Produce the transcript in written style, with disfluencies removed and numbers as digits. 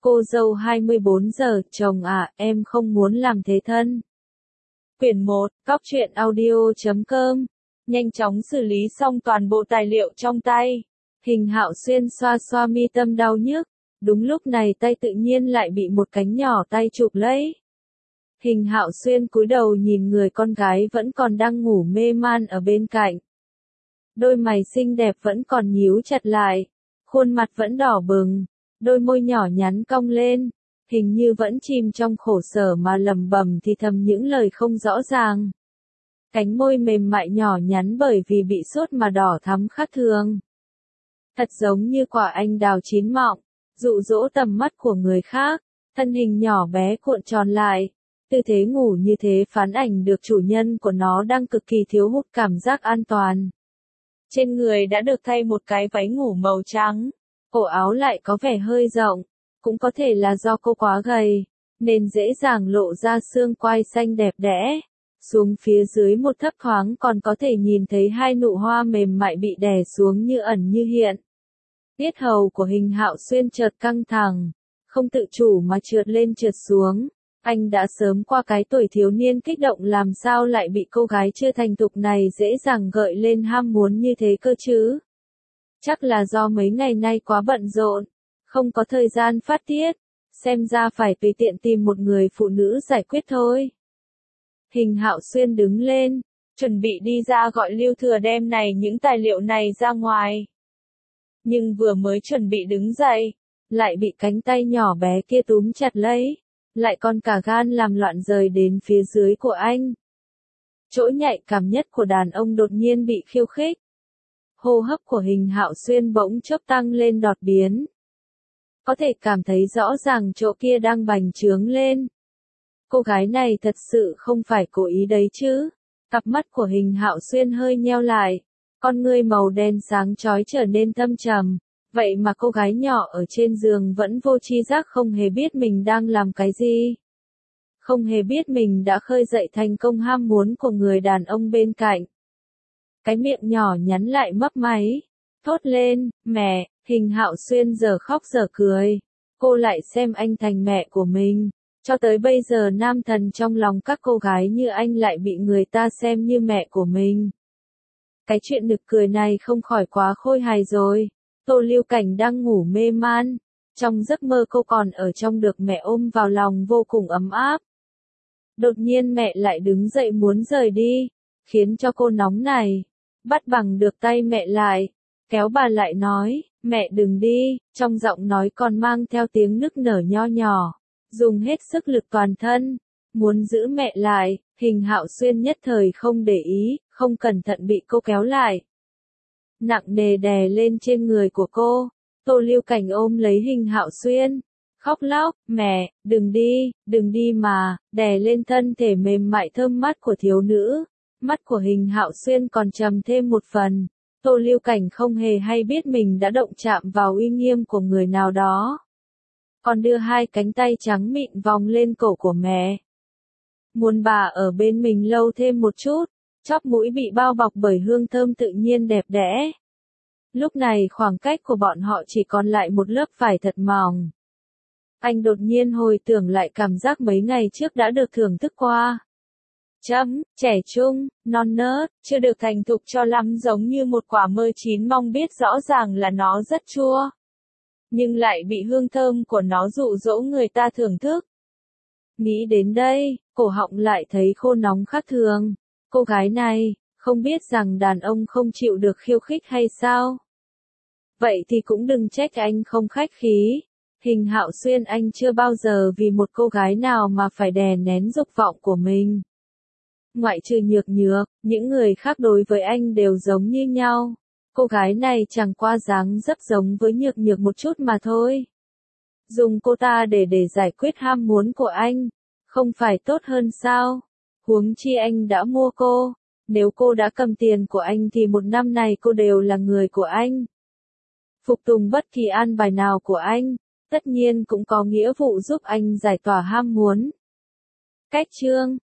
Cô dâu 24 giờ, chồng à, em không muốn làm thế thân. Quyển 1, Cóc truyện audio.com. Nhanh chóng xử lý xong toàn bộ tài liệu trong tay. Hình Hạo Xuyên xoa xoa mi tâm đau nhức. Đúng lúc này tay tự nhiên lại bị một cánh nhỏ tay chụp lấy. Hình Hạo Xuyên cúi đầu nhìn người con gái vẫn còn đang ngủ mê man ở bên cạnh. Đôi mày xinh đẹp vẫn còn nhíu chặt lại. Khuôn mặt vẫn đỏ bừng. Đôi môi nhỏ nhắn cong lên. Hình như vẫn chìm trong khổ sở mà lẩm bẩm thì thầm những lời không rõ ràng. Cánh môi mềm mại nhỏ nhắn bởi vì bị sốt mà đỏ thắm khác thường. Thật giống như quả anh đào chín mọng, dụ dỗ tầm mắt của người khác. Thân hình nhỏ bé cuộn tròn lại. Tư thế ngủ như thế phán ảnh được chủ nhân của nó đang cực kỳ thiếu hụt cảm giác an toàn. Trên người đã được thay một cái váy ngủ màu trắng. Cổ áo lại có vẻ hơi rộng. Cũng có thể là do cô quá gầy, nên dễ dàng lộ ra xương quai xanh đẹp đẽ. Xuống phía dưới một thấp thoáng còn có thể nhìn thấy hai nụ hoa mềm mại bị đè xuống như ẩn như hiện. Yết hầu của Hình Hạo Xuyên chợt căng thẳng, không tự chủ mà trượt lên trượt xuống. Anh đã sớm qua cái tuổi thiếu niên kích động, làm sao lại bị cô gái chưa thành thục này dễ dàng gợi lên ham muốn như thế cơ chứ? Chắc là do mấy ngày nay quá bận rộn, không có thời gian phát tiết, xem ra phải tùy tiện tìm một người phụ nữ giải quyết thôi. Hình Hạo Xuyên đứng lên, chuẩn bị đi ra gọi Lưu Thừa đem những tài liệu này ra ngoài. Nhưng vừa mới chuẩn bị đứng dậy, lại bị cánh tay nhỏ bé kia túm chặt lấy, lại còn cả gan làm loạn rời đến phía dưới của anh. Chỗ nhạy cảm nhất của đàn ông đột nhiên bị khiêu khích. Hô hấp của Hình Hạo Xuyên bỗng chốc tăng lên đột biến. Có thể cảm thấy rõ ràng chỗ kia đang bành trướng lên. Cô gái này thật sự không phải cố ý đấy chứ. Cặp mắt của Hình Hạo Xuyên hơi nheo lại. Con ngươi màu đen sáng chói trở nên thâm trầm. Vậy mà cô gái nhỏ ở trên giường vẫn vô tri giác, không hề biết mình đang làm cái gì. Không hề biết mình đã khơi dậy thành công ham muốn của người đàn ông bên cạnh. Cái miệng nhỏ nhắn lại mấp máy. Thốt lên, mẹ. Hình Hạo Xuyên giờ khóc giờ cười. Cô lại xem anh thành mẹ của mình. Cho tới bây giờ nam thần trong lòng các cô gái như anh lại bị người ta xem như mẹ của mình. Cái chuyện nực cười này không khỏi quá khôi hài rồi. Tô Lưu Cảnh đang ngủ mê man. Trong giấc mơ cô còn ở trong được mẹ ôm vào lòng vô cùng ấm áp. Đột nhiên mẹ lại đứng dậy muốn rời đi, khiến cho cô nóng này. Bắt bằng được tay mẹ lại, kéo bà lại nói, mẹ đừng đi, trong giọng nói còn mang theo tiếng nức nở nho nhỏ. Dùng hết sức lực toàn thân, muốn giữ mẹ lại. Hình Hạo Xuyên nhất thời không để ý, không cẩn thận bị cô kéo lại. Nặng nề đè lên trên người của cô. Tô Lưu Cảnh ôm lấy Hình Hạo Xuyên, khóc lóc, mẹ, đừng đi mà, đè lên thân thể mềm mại thơm mát của thiếu nữ. Mắt của Hình Hạo Xuyên còn trầm thêm một phần. Tô Lưu Cảnh không hề hay biết mình đã động chạm vào uy nghiêm của người nào đó. Còn đưa hai cánh tay trắng mịn vòng lên cổ của mẹ. Muốn bà ở bên mình lâu thêm một chút. Chóp mũi bị bao bọc bởi hương thơm tự nhiên đẹp đẽ. Lúc này khoảng cách của bọn họ chỉ còn lại một lớp vải thật mỏng. Anh đột nhiên hồi tưởng lại cảm giác mấy ngày trước đã được thưởng thức qua. Trẻ trung, non nớt, chưa được thành thục cho lắm, giống như một quả mơ chín mong, biết rõ ràng là nó rất chua. Nhưng lại bị hương thơm của nó dụ dỗ người ta thưởng thức. Nghĩ đến đây, cổ họng lại thấy khô nóng khác thường. Cô gái này, không biết rằng đàn ông không chịu được khiêu khích hay sao? Vậy thì cũng đừng trách anh không khách khí. Hình Hạo Xuyên, anh chưa bao giờ vì một cô gái nào mà phải đè nén dục vọng của mình. Ngoại trừ Nhược Nhược, những người khác đối với anh đều giống như nhau. Cô gái này chẳng qua dáng dấp giống với Nhược Nhược một chút mà thôi. Dùng cô ta để giải quyết ham muốn của anh, không phải tốt hơn sao? Huống chi anh đã mua cô. Nếu cô đã cầm tiền của anh thì một năm này cô đều là người của anh. Phục tùng bất kỳ an bài nào của anh, tất nhiên cũng có nghĩa vụ giúp anh giải tỏa ham muốn. Cách chương